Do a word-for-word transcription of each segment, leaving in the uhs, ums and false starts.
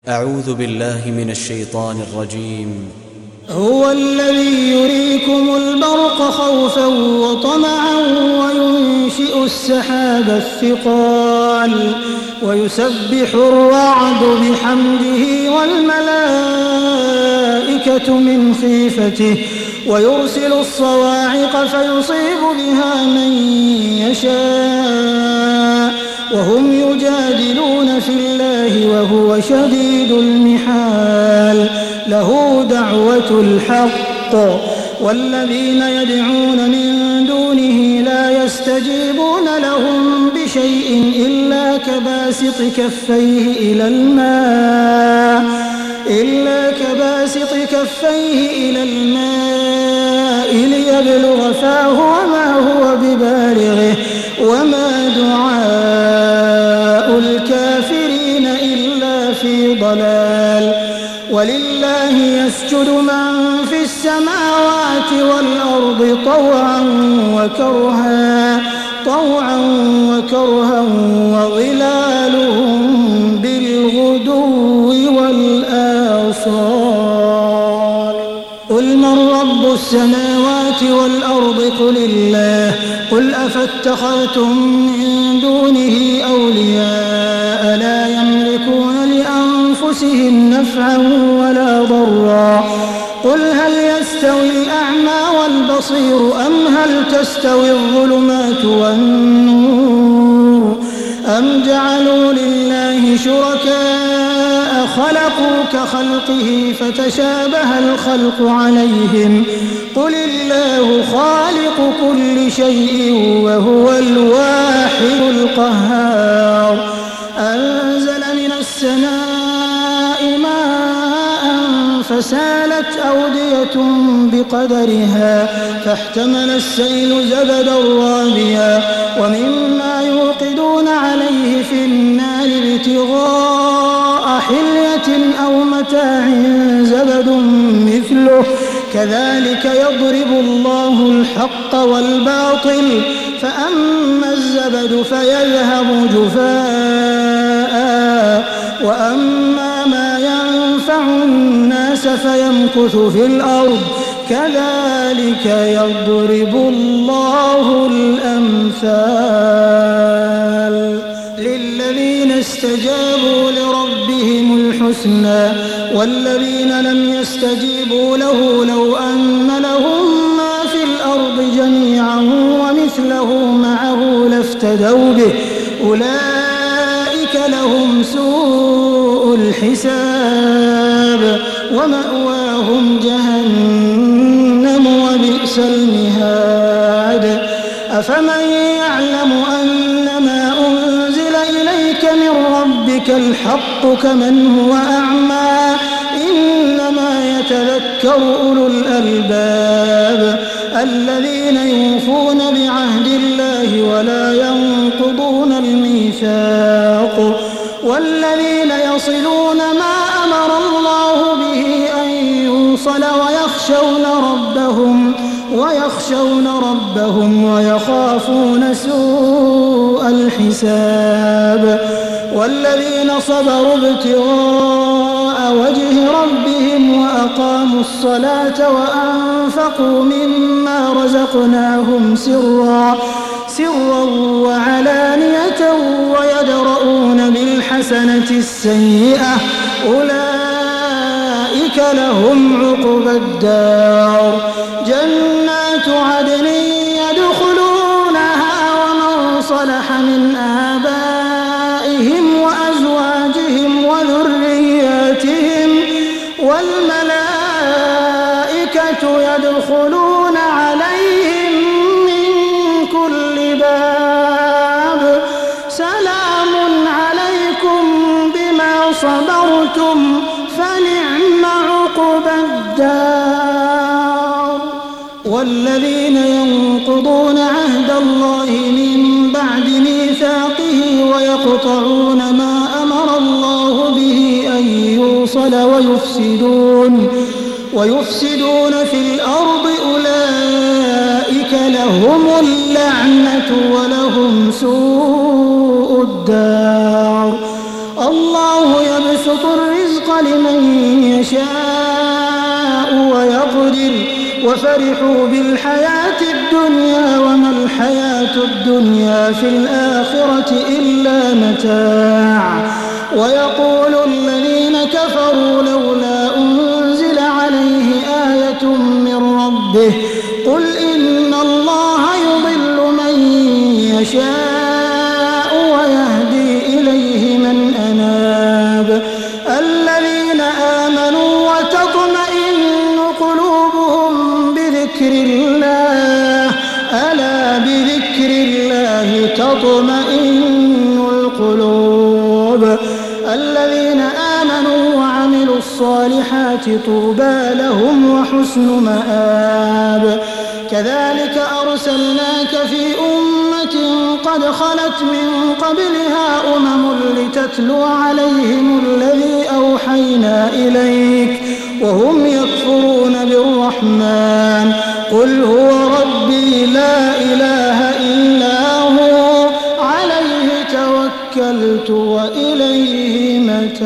أعوذ بالله من الشيطان الرجيم. هو الذي يريكم البرق خوفا وطمعا وينشئ السحاب الثقال ويسبح الرعد بحمده والملائكة من خيفته ويرسل الصواعق فيصيب بها من يشاء وهم يجادلون في الله وهو شديد المحال. له دعوة الحق والذين يدعون من دونه لا يستجيبون لهم بشيء إلا كباسط كفيه إلى الماء إلا كباسط كفيه إلى الماء ليبلغ فاه وما هو ببالغه وما دعاء الكافرين إلا في ضلال. ولله يسجد من في السماوات والأرض طوعا وكرها طوعا وكرها وظلالهم بالغدو والآصال. قل من رب السماوات والأرض قل الله. قل أفاتخذتم من دونه أولياء لا يملكون لأنفسهم نفعا ولا ضرا. قل هل يستوي الأعمى والبصير أم هل تستوي الظلمات والنور أم جعلوا لله شركاء خلقوا كخلقه فتشابه الخلق عليهم. قل الله خالق كل شيء وهو الواحد القهار. أنزل من السماء ماء فسالت أودية بقدرها فاحتمل السيل زبدا رابيا ومما يوقدون عليه في النار ابتغاء حلية أو متاع زبد مثله كذلك يضرب الله الحق والباطل فأما الزبد فيذهب جفاء وأما ما ينفع الناس فيمكث في الأرض كذلك يضرب الله الأمثال. للذين استجابوا لربهم الحسنى والذين لم يستجيبوا له لو أن لهم ما في الأرض جميعا ومثله معه لافتدوا به أولئك لهم سوء الحساب ومأواهم جهنم وبئس المهاد. أفمن يعلم أنما أنزل إليك من ربك الحق كمن هو أعمى إنما يتذكر أولو الألباب الذين يوفون بعهد الله ولا ينقضون الميثاق والذين يصلون ما أمر الله به أن يوصل ويخشون ربهم ويخشون ربهم ويخافون سوء الحساب. والذين صبروا ابتغاء وجه ربهم وأقاموا الصلاة وأنفقوا مما رزقناهم سرا سرا وعلانية ويدرؤون بالحسنة السيئة أولئك لهم عقبى الدار جنات عدن يدخلونها ومن صلح من آبائهم وأزواجهم وذرياتهم والملائكة يدخلون عليهم من كل باب سلام عليكم بما صبرتم فنعم عقبى الدار. والذين ينقضون عهد الله من بعد ميثاقه ويقطعون ما أمر الله به أن يوصل ويفسدون ويفسدون في الأرض أولئك لهم اللعنة ولهم سوء الدار. الله يبسط الرزق لمن يشاء ويقدر وفرحوا بالحياة الدنيا وما الحياة الدنيا في الآخرة إلا متاع ويقول الذين كفروا لولا أنزل عليه آية من ربه قل إن الله يضل من يشاء ويهدي إليه من أناب الذين آمنوا وتطمئن قلوبهم بذكر الله ألا بذكر الله تطمئن القلوب الذين آمنوا وعملوا الصالحات طوبى لهم وحسن مآب كذلك أرسلناك في أمة قد خلت من قبلها أمم لتتلو عليهم الذي أوحينا إليك وهم يكفرون بالرحمن قل هو ربي لا إله إلا هو عليه توكلت وإليه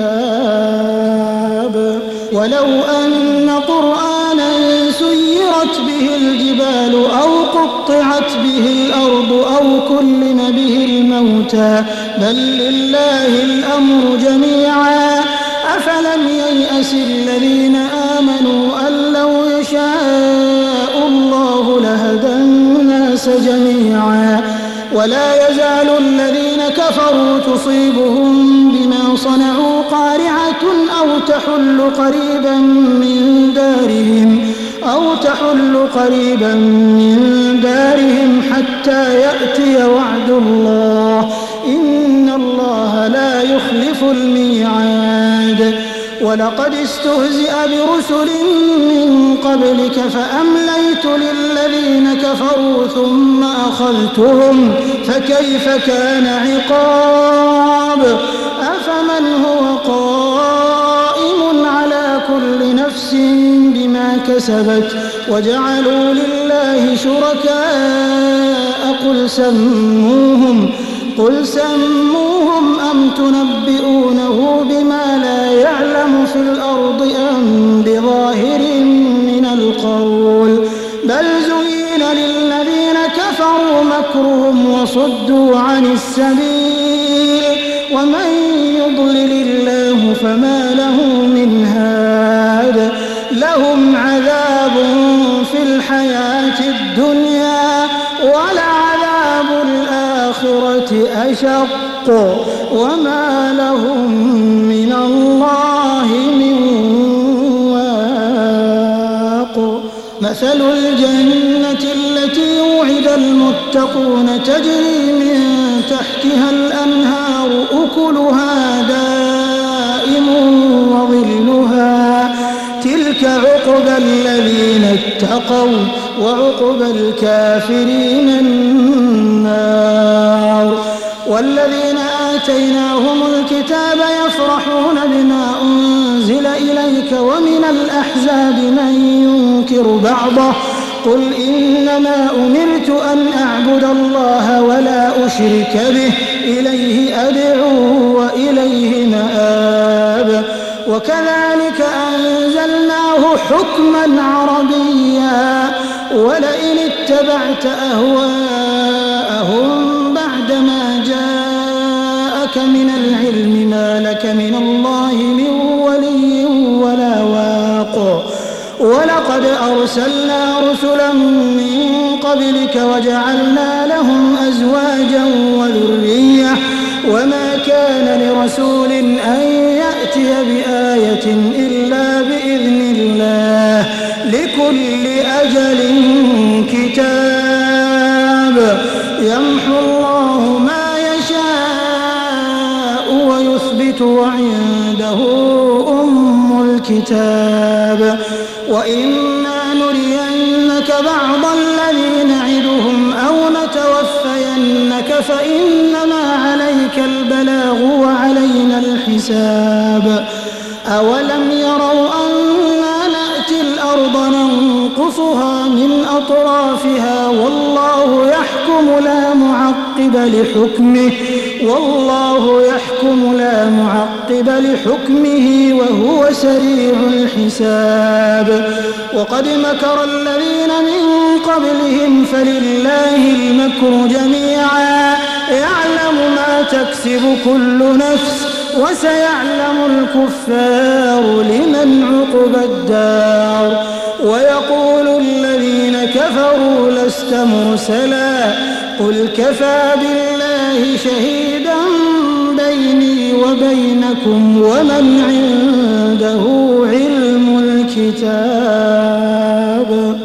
متاب ولو أن قرآنا سيرت به الجبال أو قطعت به الأرض أو كلم به الموتى بل لله الأمر جميعا أفلم ييأس الذين آمنوا أن لو يشاء الله لهدى الناس جميعا ولا يزال الذين كفروا تصيبهم بما صنعوا قارعة أو تحل قريبا من دارهم أو تحل قريبا من دارهم حتى يأتي وعد الله إن الله لا يخلف الميعاد ولقد استهزئ برسل من قبلك فأمليت للذين كفروا ثم أخذتهم فكيف كان عقاب أفمن هو قائم على كل نفس بما كسبت وجعلوا لله شركاء قل سموهم قل سموهم أم تنبئونه بما لا يعلم في الأرض أم بظاهر من القول بل زين للذين كفروا مكرهم وصدوا عن السبيل ومن يضلل الله فما له من هاد لهم عذاب في الحياة الدنيا ولعذاب الآخرة أشق وما لهم من الله من واق مثل الجنة التي وعد المتقون تجري من تحتها الأنهار أكلها دائم وظلها تلك عقبى الذين اتقوا وعقبى الكافرين النار والذين آتيناهم الكتاب يفرحون بما أنزل إليك ومن الأحزاب من ينكر بعضه قل إنما أمرت أن أعبد الله ولا أشرك به إليه أدعو وإليه مآب وكذلك أنزلناه حكما عربيا ولئن اتبعت أهواءهم بعدما جاءك من العلم ما لك من الله من ولي ولا واق ولقد أرسلنا رسلا من قبلك وجعلنا لهم أزواجا وذرية وما كان لرسول أن يأتي بآية إلا بإذن الله لكل أجل كتاب يمحو الله ما يشاء ويثبت وعنده أم الكتاب وإما نرينك بعض الذي نعدهم أو نتوفينك فإنما عليك البلاغ وعلينا الحساب أولم يروا أنا نأتي الأرض ننقصها من أطرافها والله يحكم لا معقب لحكمه والله يحكم لا معقب لحكمه وهو سريع الحساب وقد مكر الذين من قبلهم فلله المكر جميعا يعلم ما تكسب كل نفس وسيعلم الكفار لمن عقبى الدار ويقول الذين كفروا لست مرسلا قل كفى بالله شهيدا بيني وبينكم ومن عنده علم الكتاب.